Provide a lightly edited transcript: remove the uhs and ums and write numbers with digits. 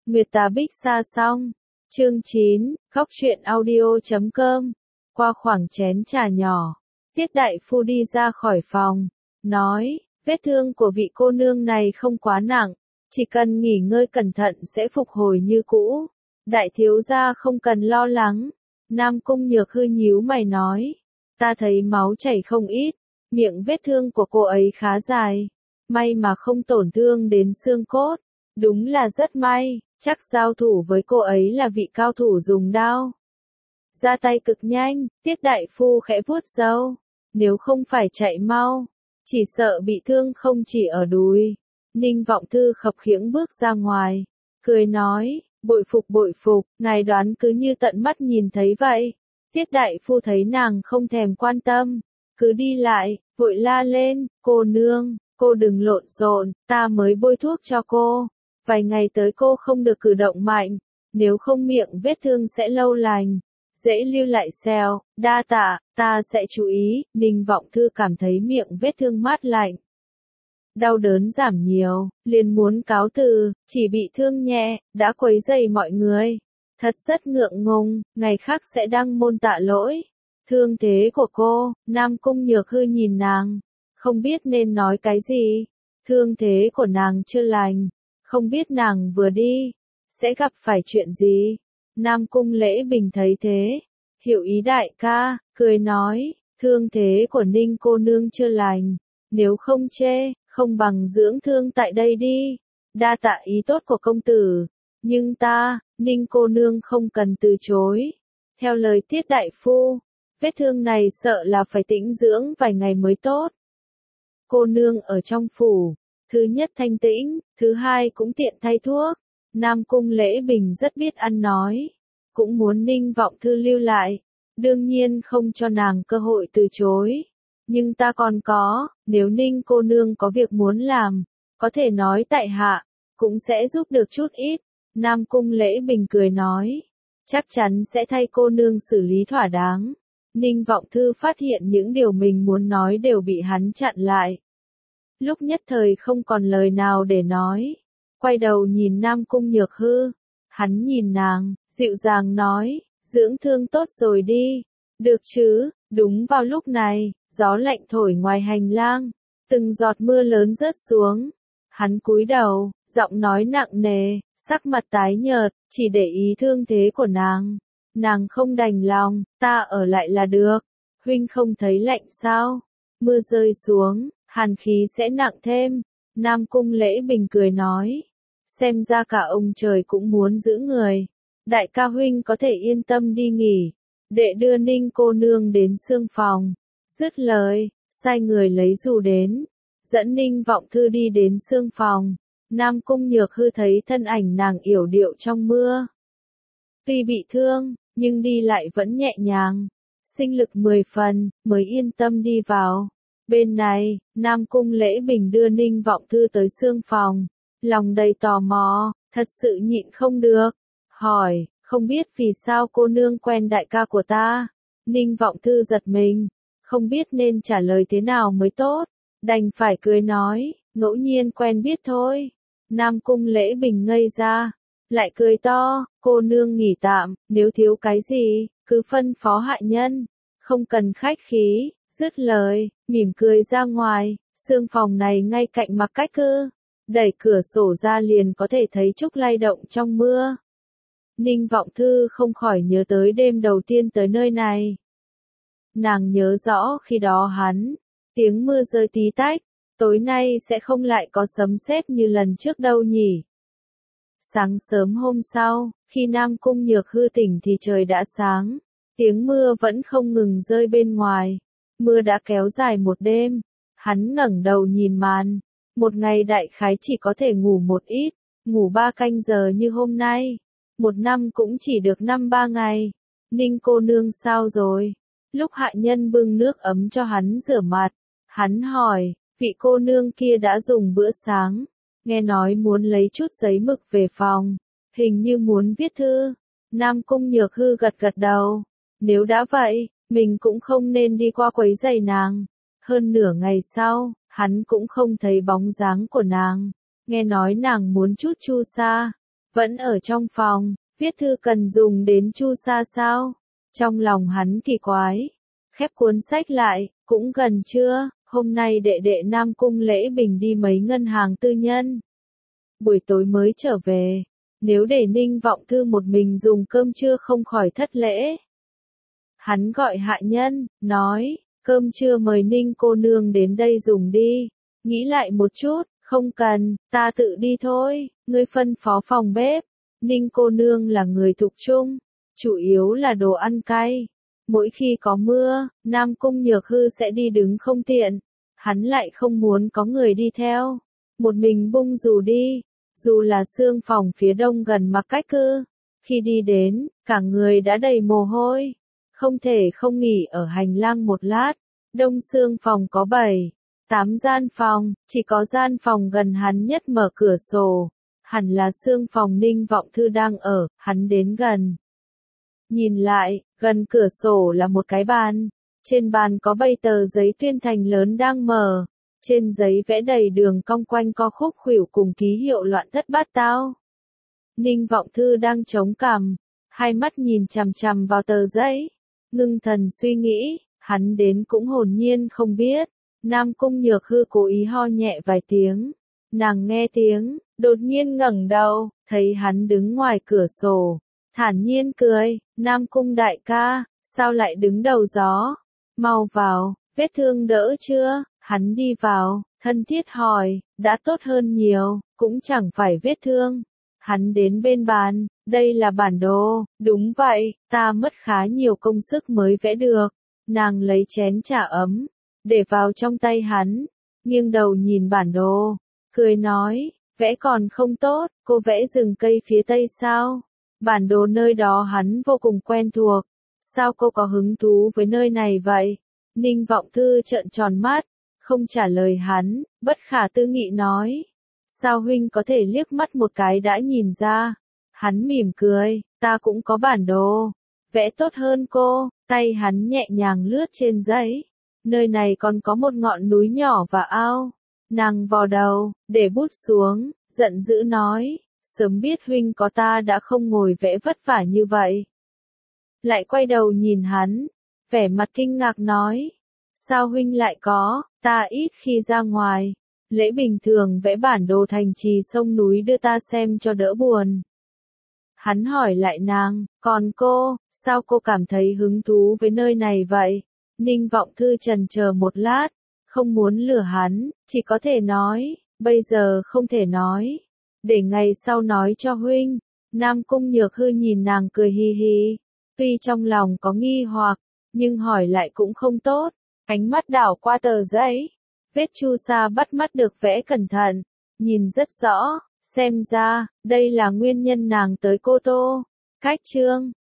Nguyệt Tà Bích Sa xong. Chương 9, Góc truyện audio.com. Qua khoảng chén trà nhỏ, Tiết đại phu đi ra khỏi phòng, nói, vết thương của vị cô nương này không quá nặng, chỉ cần nghỉ ngơi cẩn thận sẽ phục hồi như cũ. Đại thiếu gia không cần lo lắng. Nam Cung Nhược Hư nhíu mày nói, ta thấy máu chảy không ít, miệng vết thương của cô ấy khá dài, may mà không tổn thương đến xương cốt. Đúng là rất may, chắc giao thủ với cô ấy là vị cao thủ dùng đao. Ra tay cực nhanh, Tiết đại phu khẽ vuốt râu, nếu không phải chạy mau, chỉ sợ bị thương không chỉ ở đùi. Ninh Vọng Thư khập khiễng bước ra ngoài, cười nói, bội phục, ngài đoán cứ như tận mắt nhìn thấy vậy. Tiết đại phu thấy nàng không thèm quan tâm, cứ đi lại, vội la lên, cô nương, cô đừng lộn xộn, ta mới bôi thuốc cho cô. Vài ngày tới cô không được cử động mạnh, nếu không miệng vết thương sẽ lâu lành, dễ lưu lại sẹo, đa tạ, ta sẽ chú ý. Ninh Vọng Thư cảm thấy miệng vết thương mát lạnh, đau đớn giảm nhiều, liền muốn cáo từ, chỉ bị thương nhẹ, đã quấy rầy mọi người. Thật rất ngượng ngùng, ngày khác sẽ đăng môn tạ lỗi. Thương thế của cô, Nam Cung Nhược Hư nhìn nàng, không biết nên nói cái gì. Thương thế của nàng chưa lành, không biết nàng vừa đi, sẽ gặp phải chuyện gì. Nam Cung Lễ Bình thấy thế, hiểu ý đại ca, cười nói, thương thế của Ninh cô nương chưa lành, nếu không chê, không bằng dưỡng thương tại đây đi. Đa tạ ý tốt của công tử, nhưng ta, Ninh cô nương không cần từ chối. Theo lời Tiết đại phu, vết thương này sợ là phải tĩnh dưỡng vài ngày mới tốt. Cô nương ở trong phủ, thứ nhất thanh tĩnh, thứ hai cũng tiện thay thuốc. Nam Cung Lễ Bình rất biết ăn nói, cũng muốn Ninh Vọng Thư lưu lại, đương nhiên không cho nàng cơ hội từ chối. Nhưng ta còn có, nếu Ninh cô nương có việc muốn làm, có thể nói tại hạ, cũng sẽ giúp được chút ít. Nam Cung Lễ Bình cười nói, chắc chắn sẽ thay cô nương xử lý thỏa đáng. Ninh Vọng Thư phát hiện những điều mình muốn nói đều bị hắn chặn lại. Lúc nhất thời không còn lời nào để nói, quay đầu nhìn Nam Cung Nhược Hư, hắn nhìn nàng, dịu dàng nói, dưỡng thương tốt rồi đi, được chứ. Đúng vào lúc này, gió lạnh thổi ngoài hành lang, từng giọt mưa lớn rớt xuống. Hắn cúi đầu, giọng nói nặng nề, sắc mặt tái nhợt, chỉ để ý thương thế của nàng. Nàng không đành lòng, ta ở lại là được. Huynh không thấy lạnh sao? Mưa rơi xuống, hàn khí sẽ nặng thêm. Nam Cung Lễ Bình cười nói, xem ra cả ông trời cũng muốn giữ người. Đại ca huynh có thể yên tâm đi nghỉ, đệ đưa Ninh cô nương đến xương phòng. Dứt lời, sai người lấy dù đến, dẫn Ninh Vọng Thư đi đến xương phòng. Nam Cung Nhược Hư thấy thân ảnh nàng yểu điệu trong mưa. Tuy bị thương, nhưng đi lại vẫn nhẹ nhàng, sinh lực 10 phần, mới yên tâm đi vào. Bên này, Nam Cung Lễ Bình đưa Ninh Vọng Thư tới xương phòng, lòng đầy tò mò, thật sự nhịn không được, hỏi, không biết vì sao cô nương quen đại ca của ta. Ninh Vọng Thư giật mình, không biết nên trả lời thế nào mới tốt, đành phải cười nói, ngẫu nhiên quen biết thôi. Nam Cung Lễ Bình ngây ra, lại cười to, cô nương nghỉ tạm, nếu thiếu cái gì, cứ phân phó hạ nhân, không cần khách khí. Dứt lời, mỉm cười ra ngoài, xương phòng này ngay cạnh Mặc Cách Cư, đẩy cửa sổ ra liền có thể thấy Trúc lay động trong mưa. Ninh Vọng Thư không khỏi nhớ tới đêm đầu tiên tới nơi này. Nàng nhớ rõ khi đó tiếng mưa rơi tí tách, tối nay sẽ không lại có sấm sét như lần trước đâu nhỉ. Sáng sớm hôm sau, khi Nam Cung Nhược Hư tỉnh thì trời đã sáng, tiếng mưa vẫn không ngừng rơi bên ngoài. Mưa đã kéo dài một đêm, hắn ngẩng đầu nhìn màn, một ngày đại khái chỉ có thể ngủ một ít, ngủ 3 canh giờ như hôm nay, một năm cũng chỉ được 5-3 ngày. Ninh cô nương sao rồi? Lúc hạ nhân bưng nước ấm cho hắn rửa mặt, hắn hỏi, vị cô nương kia đã dùng bữa sáng, nghe nói muốn lấy chút giấy mực về phòng, hình như muốn viết thư. Nam Cung Nhược Hư gật gật đầu, nếu đã vậy, mình cũng không nên đi qua quấy rầy nàng. Hơn nửa ngày sau, hắn cũng không thấy bóng dáng của nàng, nghe nói nàng muốn chút chu sa, vẫn ở trong phòng, viết thư cần dùng đến chu sa sao? Trong lòng hắn kỳ quái, khép cuốn sách lại, cũng gần trưa, hôm nay đệ đệ Nam Cung Lễ Bình đi mấy ngân hàng tư nhân. Buổi tối mới trở về, nếu để Ninh Vọng Thư một mình dùng cơm trưa không khỏi thất lễ. Hắn gọi hạ nhân, nói, cơm trưa mời Ninh cô nương đến đây dùng đi. Nghĩ lại một chút, không cần, ta tự đi thôi, ngươi phân phó phòng bếp. Ninh cô nương là người thục trung, chủ yếu là đồ ăn cay. Mỗi khi có mưa, Nam Cung Nhược Hư sẽ đi đứng không tiện. Hắn lại không muốn có người đi theo. Một mình bung dù đi, dù là xương phòng phía đông gần Mặc Cách Cư. Khi đi đến, cả người đã đầy mồ hôi. Không thể không nghỉ ở hành lang một lát. Đông xương phòng có 7, 8 gian phòng, chỉ có gian phòng gần hắn nhất mở cửa sổ. Hẳn là xương phòng Ninh Vọng Thư đang ở, hắn đến gần. Nhìn lại, gần cửa sổ là một cái bàn. Trên bàn có bày tờ giấy tuyên thành lớn đang mở. Trên giấy vẽ đầy đường cong quanh co khúc khuỷu cùng ký hiệu loạn thất bát tao. Ninh Vọng Thư đang chống cằm, hai mắt nhìn chằm chằm vào tờ giấy. Ngưng thần suy nghĩ, hắn đến cũng hồn nhiên không biết. Nam Cung Nhược Hư cố ý ho nhẹ vài tiếng. Nàng nghe tiếng, đột nhiên ngẩng đầu, thấy hắn đứng ngoài cửa sổ. Thản nhiên cười, Nam Cung đại ca, sao lại đứng đầu gió? Mau vào, vết thương đỡ chưa? Hắn đi vào, thân thiết hỏi, đã tốt hơn nhiều, cũng chẳng phải vết thương. Hắn đến bên bàn, đây là bản đồ, đúng vậy, ta mất khá nhiều công sức mới vẽ được. Nàng lấy chén trà ấm, để vào trong tay hắn, nghiêng đầu nhìn bản đồ, cười nói, vẽ còn không tốt, cô vẽ rừng cây phía tây sao? Bản đồ nơi đó hắn vô cùng quen thuộc, sao cô có hứng thú với nơi này vậy? Ninh Vọng Thư trợn tròn mắt, không trả lời hắn, bất khả tư nghị nói. Sao huynh có thể liếc mắt một cái đã nhìn ra? Hắn mỉm cười, ta cũng có bản đồ, vẽ tốt hơn cô, tay hắn nhẹ nhàng lướt trên giấy. Nơi này còn có một ngọn núi nhỏ và ao. Nàng vò đầu, để bút xuống, giận dữ nói, sớm biết huynh có ta đã không ngồi vẽ vất vả như vậy. Lại quay đầu nhìn hắn, vẻ mặt kinh ngạc nói, sao huynh lại có, ta ít khi ra ngoài. Lễ bình thường vẽ bản đồ thành trì sông núi đưa ta xem cho đỡ buồn. Hắn hỏi lại nàng, còn cô, sao cô cảm thấy hứng thú với nơi này vậy? Ninh Vọng Thư chần chờ một lát, không muốn lừa hắn, chỉ có thể nói, bây giờ không thể nói. Để ngày sau nói cho huynh. Nam Cung Nhược Hư nhìn nàng cười hi hi. Tuy trong lòng có nghi hoặc, nhưng hỏi lại cũng không tốt. Ánh mắt đảo qua tờ giấy. Vết chu sa bắt mắt được vẽ cẩn thận, nhìn rất rõ, xem ra, đây là nguyên nhân nàng tới Cô Tô. Cách chương